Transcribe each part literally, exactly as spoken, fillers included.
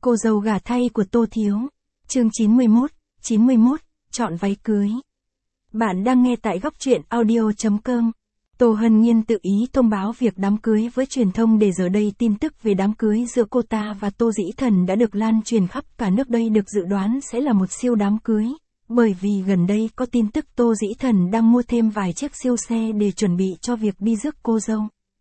Cô dâu gả thay của Tô Thiếu. Chương chín mươi mốt, chín mươi mốt, chọn váy cưới. Bạn đang nghe tại góc truyện audio chấm com. Tô Hân Nhiên tự ý thông báo việc đám cưới với truyền thông để giờ đây tin tức về đám cưới giữa cô ta và Tô Dĩ Thần đã được lan truyền khắp cả nước. Đây được dự đoán sẽ là một siêu đám cưới, bởi vì gần đây có tin tức Tô Dĩ Thần đang mua thêm vài chiếc siêu xe để chuẩn bị cho việc đi rước cô dâu.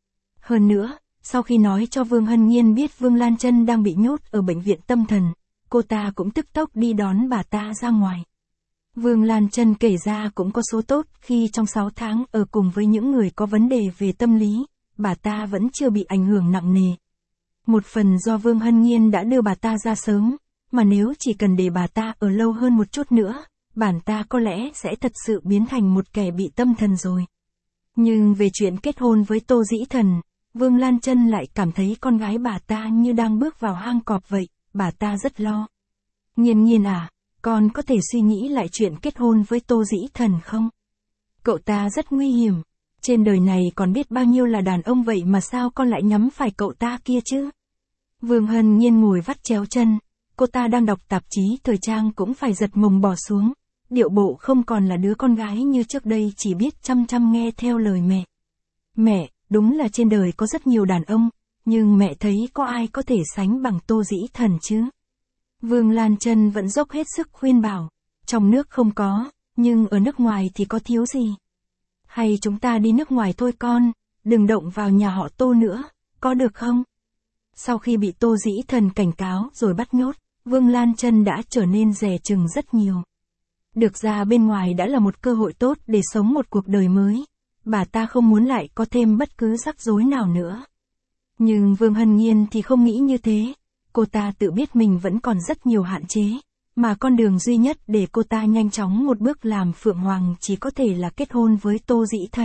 Hơn nữa, sau khi nói cho Vương Hân Nhiên biết Vương Lan Chân đang bị nhốt ở bệnh viện tâm thần, cô ta cũng tức tốc đi đón bà ta ra ngoài. Vương Lan Chân kể ra cũng có số tốt khi trong sáu tháng ở cùng với những người có vấn đề về tâm lý, bà ta vẫn chưa bị ảnh hưởng nặng nề. Một phần do Vương Hân Nhiên đã đưa bà ta ra sớm, mà nếu chỉ cần để bà ta ở lâu hơn một chút nữa, bản ta có lẽ sẽ thật sự biến thành một kẻ bị tâm thần rồi. Nhưng về chuyện kết hôn với Tô Dĩ Thần, Vương Lan Chân lại cảm thấy con gái bà ta như đang bước vào hang cọp vậy, bà ta rất lo. Nhiên Nhiên à, con có thể suy nghĩ lại chuyện kết hôn với Tô Dĩ Thần không? Cậu ta rất nguy hiểm. Trên đời này còn biết bao nhiêu là đàn ông vậy mà sao con lại nhắm phải cậu ta kia chứ? Vương Hân Nhiên ngồi vắt chéo chân, cô ta đang đọc tạp chí thời trang cũng phải giật mông bỏ xuống. Điệu bộ không còn là đứa con gái như trước đây chỉ biết chăm chăm nghe theo lời mẹ. Mẹ, đúng là trên đời có rất nhiều đàn ông, nhưng mẹ thấy có ai có thể sánh bằng Tô Dĩ Thần chứ? Vương Lan Chân vẫn dốc hết sức khuyên bảo, trong nước không có, nhưng ở nước ngoài thì có thiếu gì? Hay chúng ta đi nước ngoài thôi con, đừng động vào nhà họ Tô nữa, có được không? Sau khi bị Tô Dĩ Thần cảnh cáo rồi bắt nhốt, Vương Lan Chân đã trở nên dè chừng rất nhiều. Được ra bên ngoài đã là một cơ hội tốt để sống một cuộc đời mới, bà ta không muốn lại có thêm bất cứ rắc rối nào nữa. Nhưng Vương Hân Nhiên thì không nghĩ như thế, cô ta tự biết mình vẫn còn rất nhiều hạn chế, mà con đường duy nhất để cô ta nhanh chóng một bước làm Phượng Hoàng chỉ có thể là kết hôn với Tô Dĩ Thần.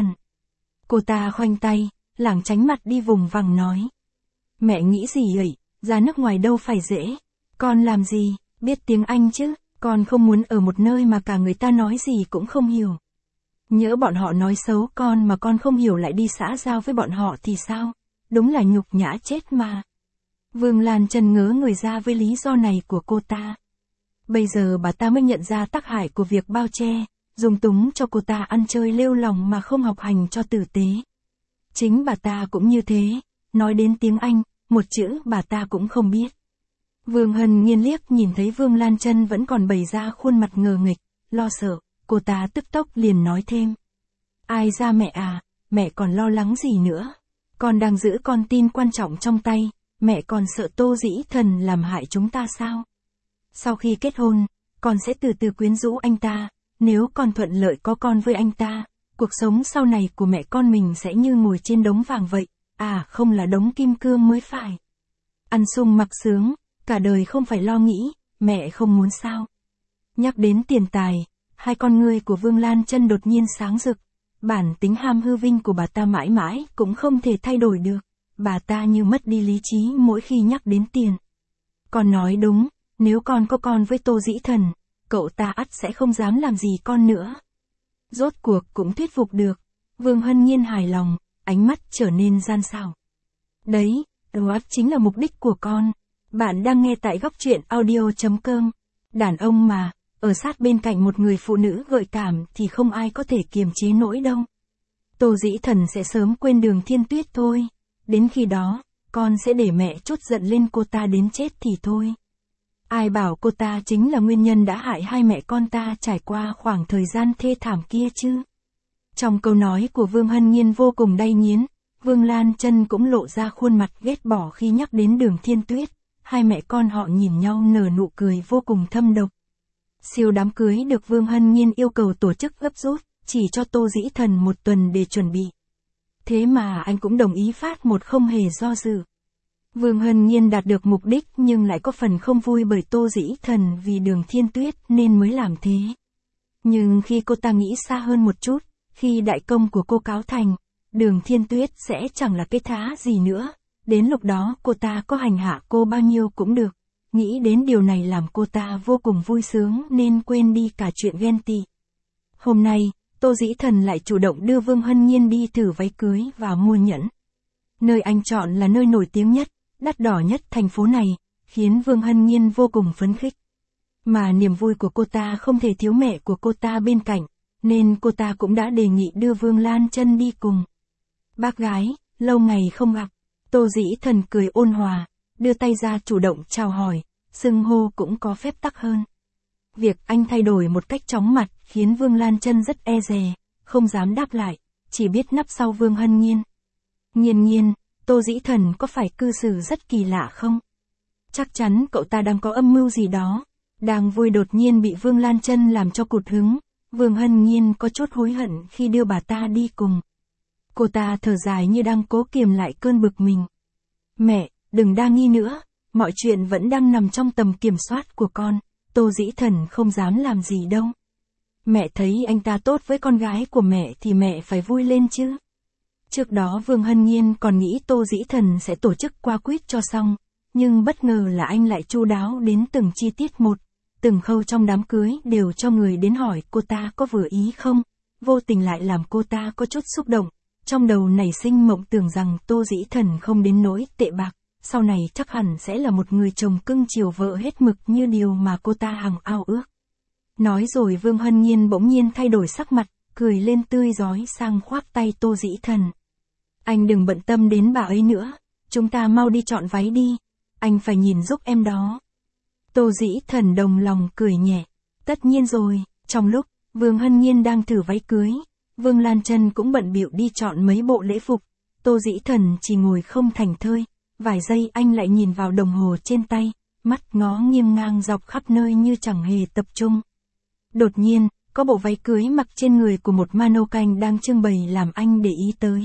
Cô ta khoanh tay, lảng tránh mặt đi vùng vằng nói. Mẹ nghĩ gì vậy, ra nước ngoài đâu phải dễ, con làm gì, biết tiếng Anh chứ, con không muốn ở một nơi mà cả người ta nói gì cũng không hiểu. Nhỡ bọn họ nói xấu con mà con không hiểu lại đi xã giao với bọn họ thì sao, đúng là nhục nhã chết mà. Vương Lan Chân ngớ người ra với lý do này của cô ta. Bây giờ bà ta mới nhận ra tác hại của việc bao che, dùng túng cho cô ta ăn chơi lêu lỏng mà không học hành cho tử tế. Chính bà ta cũng như thế, nói đến tiếng Anh, một chữ bà ta cũng không biết. Vương Hân Nhiên liếc nhìn thấy Vương Lan Chân vẫn còn bày ra khuôn mặt ngờ nghịch, lo sợ, cô ta tức tốc liền nói thêm. Ai ra mẹ à, mẹ còn lo lắng gì nữa, con đang giữ con tin quan trọng trong tay. Mẹ còn sợ Tô Dĩ Thần làm hại chúng ta sao? Sau khi kết hôn, con sẽ từ từ quyến rũ anh ta, nếu con thuận lợi có con với anh ta, cuộc sống sau này của mẹ con mình sẽ như ngồi trên đống vàng vậy, à không là đống kim cương mới phải. Ăn sung mặc sướng, cả đời không phải lo nghĩ, mẹ không muốn sao? Nhắc đến tiền tài, hai con ngươi của Vương Lan Chân đột nhiên sáng rực, bản tính ham hư vinh của bà ta mãi mãi cũng không thể thay đổi được. Bà ta như mất đi lý trí mỗi khi nhắc đến tiền. Con nói đúng, nếu con có con với Tô Dĩ Thần, cậu ta ắt sẽ không dám làm gì con nữa. Rốt cuộc cũng thuyết phục được. Vương Hân Nhiên hài lòng, ánh mắt trở nên gian xảo. Đấy, đó chính là mục đích của con. Bạn đang nghe tại góc truyện audio chấm com. Đàn ông mà, ở sát bên cạnh một người phụ nữ gợi cảm thì không ai có thể kiềm chế nổi đâu. Tô Dĩ Thần sẽ sớm quên Đường Thiên Tuyết thôi. Đến khi đó, con sẽ để mẹ trút giận lên cô ta đến chết thì thôi. Ai bảo cô ta chính là nguyên nhân đã hại hai mẹ con ta trải qua khoảng thời gian thê thảm kia chứ. Trong câu nói của Vương Hân Nhiên vô cùng đay nghiến, Vương Lan Chân cũng lộ ra khuôn mặt ghét bỏ khi nhắc đến Đường Thiên Tuyết. Hai mẹ con họ nhìn nhau nở nụ cười vô cùng thâm độc. Siêu đám cưới được Vương Hân Nhiên yêu cầu tổ chức gấp rút, chỉ cho Tô Dĩ Thần một tuần để chuẩn bị. Thế mà anh cũng đồng ý phát một không hề do dự. Vương Hân Nhiên đạt được mục đích nhưng lại có phần không vui bởi Tô Dĩ Thần vì Đường Thiên Tuyết nên mới làm thế. Nhưng khi cô ta nghĩ xa hơn một chút, khi đại công của cô cáo thành, Đường Thiên Tuyết sẽ chẳng là cái thá gì nữa. Đến lúc đó cô ta có hành hạ cô bao nhiêu cũng được. Nghĩ đến điều này làm cô ta vô cùng vui sướng nên quên đi cả chuyện ghen tị. Hôm nay, Tô Dĩ Thần lại chủ động đưa Vương Hân Nhiên đi thử váy cưới và mua nhẫn. Nơi anh chọn là nơi nổi tiếng nhất, đắt đỏ nhất thành phố này, khiến Vương Hân Nhiên vô cùng phấn khích. Mà niềm vui của cô ta không thể thiếu mẹ của cô ta bên cạnh, nên cô ta cũng đã đề nghị đưa Vương Lan Chân đi cùng. Bác gái, lâu ngày không gặp. Tô Dĩ Thần cười ôn hòa, đưa tay ra chủ động chào hỏi, xưng hô cũng có phép tắc hơn. Việc anh thay đổi một cách chóng mặt khiến Vương Lan Chân rất e dè, không dám đáp lại, chỉ biết nấp sau Vương Hân Nhiên. Nhiên Nhiên, Tô Dĩ Thần có phải cư xử rất kỳ lạ không? Chắc chắn cậu ta đang có âm mưu gì đó. Đang vui đột nhiên bị Vương Lan Chân làm cho cụt hứng, Vương Hân Nhiên có chút hối hận khi đưa bà ta đi cùng. Cô ta thở dài như đang cố kiềm lại cơn bực mình. Mẹ, đừng đa nghi nữa, mọi chuyện vẫn đang nằm trong tầm kiểm soát của con, Tô Dĩ Thần không dám làm gì đâu. Mẹ thấy anh ta tốt với con gái của mẹ thì mẹ phải vui lên chứ. Trước đó Vương Hân Nhiên còn nghĩ Tô Dĩ Thần sẽ tổ chức qua quýt cho xong, nhưng bất ngờ là anh lại chu đáo đến từng chi tiết một, từng khâu trong đám cưới đều cho người đến hỏi cô ta có vừa ý không, vô tình lại làm cô ta có chút xúc động, trong đầu nảy sinh mộng tưởng rằng Tô Dĩ Thần không đến nỗi tệ bạc, sau này chắc hẳn sẽ là một người chồng cưng chiều vợ hết mực như điều mà cô ta hằng ao ước. Nói rồi Vương Hân Nhiên bỗng nhiên thay đổi sắc mặt, cười lên tươi rói sang khoác tay Tô Dĩ Thần. Anh đừng bận tâm đến bà ấy nữa, chúng ta mau đi chọn váy đi, anh phải nhìn giúp em đó. Tô Dĩ Thần đồng lòng cười nhẹ, tất nhiên rồi. Trong lúc Vương Hân Nhiên đang thử váy cưới, Vương Lan Chân cũng bận bịu đi chọn mấy bộ lễ phục, Tô Dĩ Thần chỉ ngồi không thành thơi, vài giây anh lại nhìn vào đồng hồ trên tay, mắt ngó nghiêng ngang dọc khắp nơi như chẳng hề tập trung. Đột nhiên, có bộ váy cưới mặc trên người của một mannequin đang trưng bày làm anh để ý tới.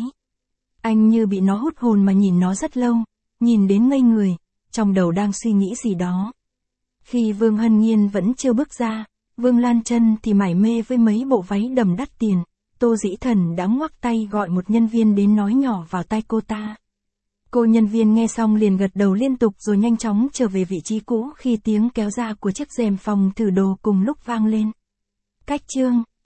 Anh như bị nó hút hồn mà nhìn nó rất lâu, nhìn đến ngây người, trong đầu đang suy nghĩ gì đó. Khi Vương Hân Nhiên vẫn chưa bước ra, Vương Lan Chân thì mải mê với mấy bộ váy đầm đắt tiền, Tô Dĩ Thần đã ngoắc tay gọi một nhân viên đến nói nhỏ vào tai cô ta. Cô nhân viên nghe xong liền gật đầu liên tục rồi nhanh chóng trở về vị trí cũ khi tiếng kéo ra của chiếc rèm phòng thử đồ cùng lúc vang lên. Cách chương